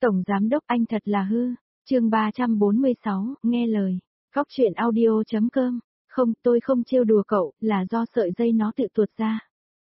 Tổng giám đốc anh thật là hư. Chương 346, nghe lời. Góc truyện audio.com. Không, tôi không trêu đùa cậu, là do sợi dây nó tự tuột ra.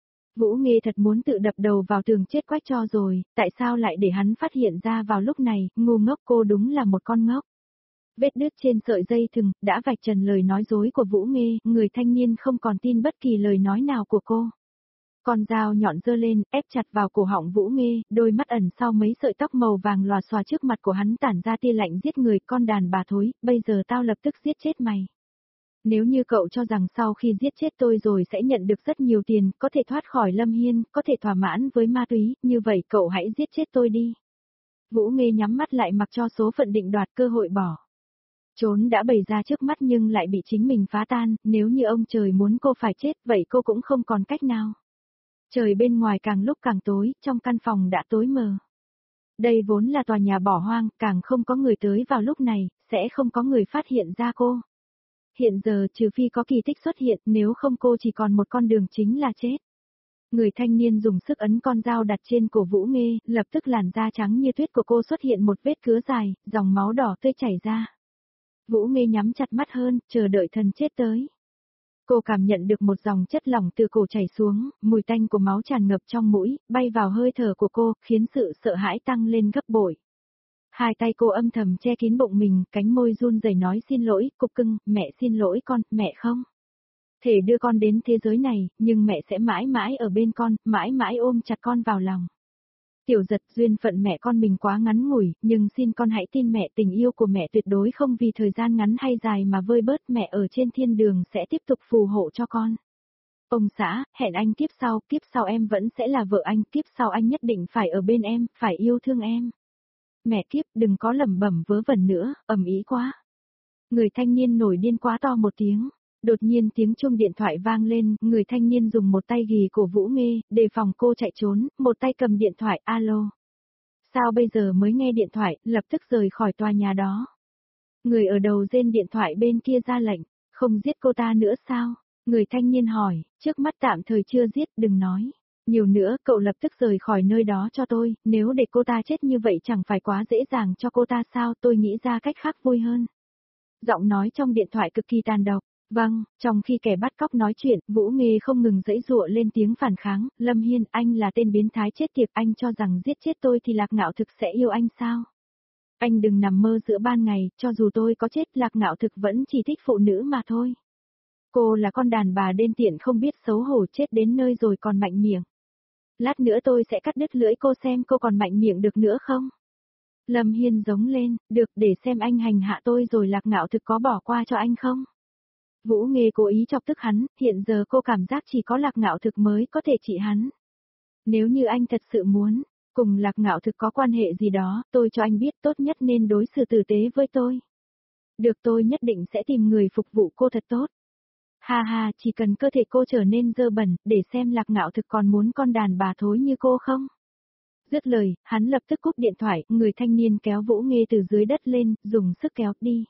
Vũ Nghê thật muốn tự đập đầu vào tường chết quách cho rồi, tại sao lại để hắn phát hiện ra vào lúc này, ngu ngốc, cô đúng là một con ngốc. Vết đứt trên sợi dây thừng, đã vạch trần lời nói dối của Vũ Nghê, người thanh niên không còn tin bất kỳ lời nói nào của cô. Con dao nhọn giơ lên, ép chặt vào cổ họng Vũ Nghê, đôi mắt ẩn sau mấy sợi tóc màu vàng lòa xòa trước mặt của hắn tản ra tia lạnh giết người, con đàn bà thối, bây giờ tao lập tức giết chết mày. Nếu như cậu cho rằng sau khi giết chết tôi rồi sẽ nhận được rất nhiều tiền, có thể thoát khỏi Lâm Hiên, có thể thỏa mãn với ma túy, như vậy cậu hãy giết chết tôi đi. Vũ Nghê nhắm mắt lại mặc cho số phận định đoạt cơ hội bỏ. Trốn đã bày ra trước mắt nhưng lại bị chính mình phá tan, nếu như ông trời muốn cô phải chết vậy cô cũng không còn cách nào. Trời bên ngoài càng lúc càng tối, trong căn phòng đã tối mờ. Đây vốn là tòa nhà bỏ hoang, càng không có người tới vào lúc này, sẽ không có người phát hiện ra cô. Hiện giờ trừ phi có kỳ tích xuất hiện, nếu không cô chỉ còn một con đường chính là chết. Người thanh niên dùng sức ấn con dao đặt trên cổ Vũ Nghê, lập tức làn da trắng như tuyết của cô xuất hiện một vết cứa dài, dòng máu đỏ tươi chảy ra. Vũ Nghê nhắm chặt mắt hơn, chờ đợi thần chết tới. Cô cảm nhận được một dòng chất lỏng từ cổ chảy xuống, mùi tanh của máu tràn ngập trong mũi, bay vào hơi thở của cô, khiến sự sợ hãi tăng lên gấp bội. Hai tay cô âm thầm che kín bụng mình, cánh môi run rẩy nói xin lỗi, cục cưng, mẹ xin lỗi con, mẹ không thể đưa con đến thế giới này, nhưng mẹ sẽ mãi mãi ở bên con, mãi mãi ôm chặt con vào lòng. Tiểu Giật, duyên phận mẹ con mình quá ngắn ngủi, nhưng xin con hãy tin mẹ, tình yêu của mẹ tuyệt đối không vì thời gian ngắn hay dài mà vơi bớt, mẹ ở trên thiên đường sẽ tiếp tục phù hộ cho con. Ông xã, hẹn anh kiếp sau em vẫn sẽ là vợ anh, kiếp sau anh nhất định phải ở bên em, phải yêu thương em. Mẹ kiếp, đừng có lẩm bẩm vớ vẩn nữa, ầm ĩ quá. Người thanh niên nổi điên quá to một tiếng. Đột nhiên tiếng chuông điện thoại vang lên, người thanh niên dùng một tay ghì cổ Vũ Nghê, đề phòng cô chạy trốn, một tay cầm điện thoại, alo. Sao bây giờ mới nghe điện thoại, lập tức rời khỏi tòa nhà đó. Người ở đầu rên điện thoại bên kia ra lệnh, không giết cô ta nữa sao? Người thanh niên hỏi, trước mắt tạm thời chưa giết, đừng nói. Nhiều nữa, cậu lập tức rời khỏi nơi đó cho tôi, nếu để cô ta chết như vậy chẳng phải quá dễ dàng cho cô ta sao, tôi nghĩ ra cách khác vui hơn. Giọng nói trong điện thoại cực kỳ tàn độc. Vâng, trong khi kẻ bắt cóc nói chuyện, Vũ Nghê không ngừng giãy giụa lên tiếng phản kháng, Lâm Hiên, anh là tên biến thái chết tiệt, anh cho rằng giết chết tôi thì Lạc Ngạo Thực sẽ yêu anh sao? Anh đừng nằm mơ giữa ban ngày, cho dù tôi có chết, Lạc Ngạo Thực vẫn chỉ thích phụ nữ mà thôi. Cô là con đàn bà đê tiện không biết xấu hổ, chết đến nơi rồi còn mạnh miệng. Lát nữa tôi sẽ cắt đứt lưỡi cô xem cô còn mạnh miệng được nữa không? Lâm Hiên giống lên, được, để xem anh hành hạ tôi rồi Lạc Ngạo Thực có bỏ qua cho anh không? Vũ Nghê cố ý chọc tức hắn, hiện giờ cô cảm giác chỉ có Lạc Ngạo Thực mới có thể trị hắn. Nếu như anh thật sự muốn, cùng Lạc Ngạo Thực có quan hệ gì đó, tôi cho anh biết tốt nhất nên đối xử tử tế với tôi. Được, tôi nhất định sẽ tìm người phục vụ cô thật tốt. Ha ha, chỉ cần cơ thể cô trở nên dơ bẩn, để xem Lạc Ngạo Thực còn muốn con đàn bà thối như cô không. Dứt lời, hắn lập tức cúp điện thoại, người thanh niên kéo Vũ Nghê từ dưới đất lên, dùng sức kéo, đi.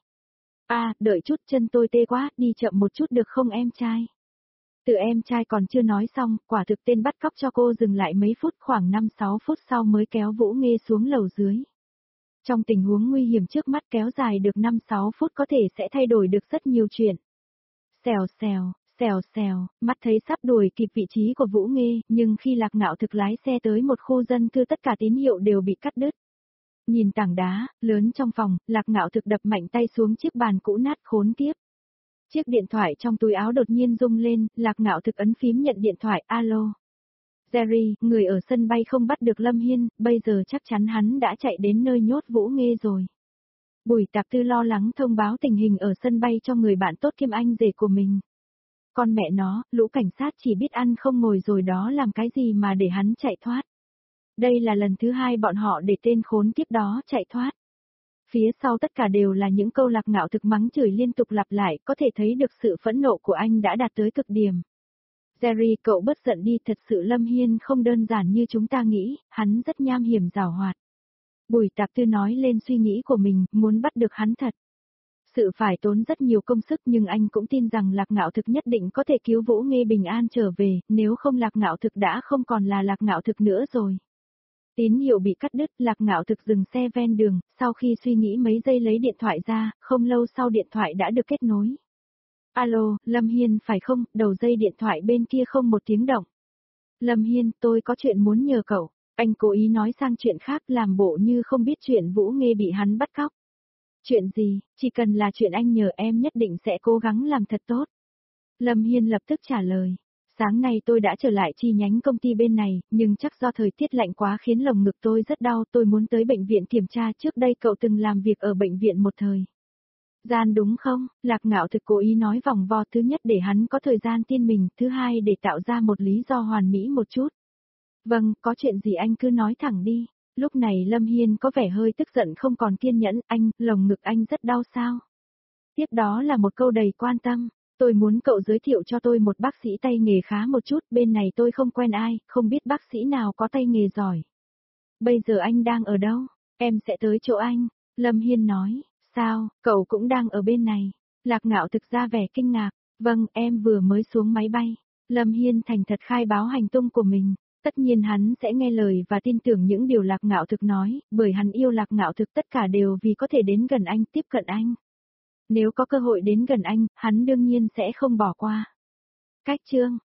Đợi chút, chân tôi tê quá, đi chậm một chút được không em trai? Từ em trai còn chưa nói xong, quả thực tên bắt cóc cho cô dừng lại mấy phút, khoảng 5-6 phút sau mới kéo Vũ Nghê xuống lầu dưới. Trong tình huống nguy hiểm trước mắt kéo dài được 5-6 phút có thể sẽ thay đổi được rất nhiều chuyện. Xèo xèo, xèo xèo, mắt thấy sắp đuổi kịp vị trí của Vũ Nghê, nhưng khi Lạc Ngạo Thực lái xe tới một khu dân cư tất cả tín hiệu đều bị cắt đứt. Nhìn tảng đá, lớn trong phòng, Lạc Ngạo Thực đập mạnh tay xuống chiếc bàn cũ nát khốn kiếp. Chiếc điện thoại trong túi áo đột nhiên rung lên, Lạc Ngạo Thực ấn phím nhận điện thoại, alo. Jerry, người ở sân bay không bắt được Lâm Hiên, bây giờ chắc chắn hắn đã chạy đến nơi nhốt Vũ Nghê rồi. Bùi Tạp Tư lo lắng thông báo tình hình ở sân bay cho người bạn tốt kiêm anh rể của mình. Con mẹ nó, lũ cảnh sát chỉ biết ăn không ngồi rồi đó làm cái gì mà để hắn chạy thoát. Đây là lần thứ 2 bọn họ để tên khốn kiếp đó chạy thoát. Phía sau tất cả đều là những câu Lạc Ngạo Thực mắng chửi liên tục lặp lại, có thể thấy được sự phẫn nộ của anh đã đạt tới cực điểm. Jerry, cậu bớt giận đi, thật sự Lâm Hiên không đơn giản như chúng ta nghĩ, hắn rất nham hiểm giảo hoạt. Bùi Tạp Tư nói lên suy nghĩ của mình, muốn bắt được hắn thật. Sự phải tốn rất nhiều công sức nhưng anh cũng tin rằng Lạc Ngạo Thực nhất định có thể cứu Vũ Nghê bình an trở về, nếu không Lạc Ngạo Thực đã không còn là Lạc Ngạo Thực nữa rồi. Tín hiệu bị cắt đứt, Lạc Ngạo Thực dừng xe ven đường, sau khi suy nghĩ mấy giây lấy điện thoại ra, không lâu sau điện thoại đã được kết nối. Alo, Lâm Hiên phải không? Đầu dây điện thoại bên kia không một tiếng động. Lâm Hiên, tôi có chuyện muốn nhờ cậu. Anh cố ý nói sang chuyện khác, làm bộ như không biết chuyện Vũ Nghê bị hắn bắt cóc. Chuyện gì, chỉ cần là chuyện anh nhờ em nhất định sẽ cố gắng làm thật tốt. Lâm Hiên lập tức trả lời. Sáng nay tôi đã trở lại chi nhánh công ty bên này, nhưng chắc do thời tiết lạnh quá khiến lồng ngực tôi rất đau, tôi muốn tới bệnh viện kiểm tra. Trước đây cậu từng làm việc ở bệnh viện một thời gian đúng không? Lạc Ngạo Thực cố ý nói vòng vo, thứ nhất để hắn có thời gian tin mình, thứ hai để tạo ra một lý do hoàn mỹ một chút. Vâng, có chuyện gì anh cứ nói thẳng đi. Lúc này Lâm Hiên có vẻ hơi tức giận không còn kiên nhẫn, anh, lồng ngực anh rất đau sao? Tiếp đó là một câu đầy quan tâm, tôi muốn cậu giới thiệu cho tôi một bác sĩ tay nghề khá một chút, bên này tôi không quen ai, không biết bác sĩ nào có tay nghề giỏi. Bây giờ anh đang ở đâu? Em sẽ tới chỗ anh, Lâm Hiên nói, sao, cậu cũng đang ở bên này? Lạc Ngạo thực ra vẻ kinh ngạc, vâng, em vừa mới xuống máy bay. Lâm Hiên thành thật khai báo hành tung của mình. Tất nhiên hắn sẽ nghe lời và tin tưởng những điều Lạc Ngạo Thực nói, bởi hắn yêu Lạc Ngạo Thực, tất cả đều vì có thể đến gần anh, tiếp cận anh. Nếu có cơ hội đến gần anh, hắn đương nhiên sẽ không bỏ qua. Cách chương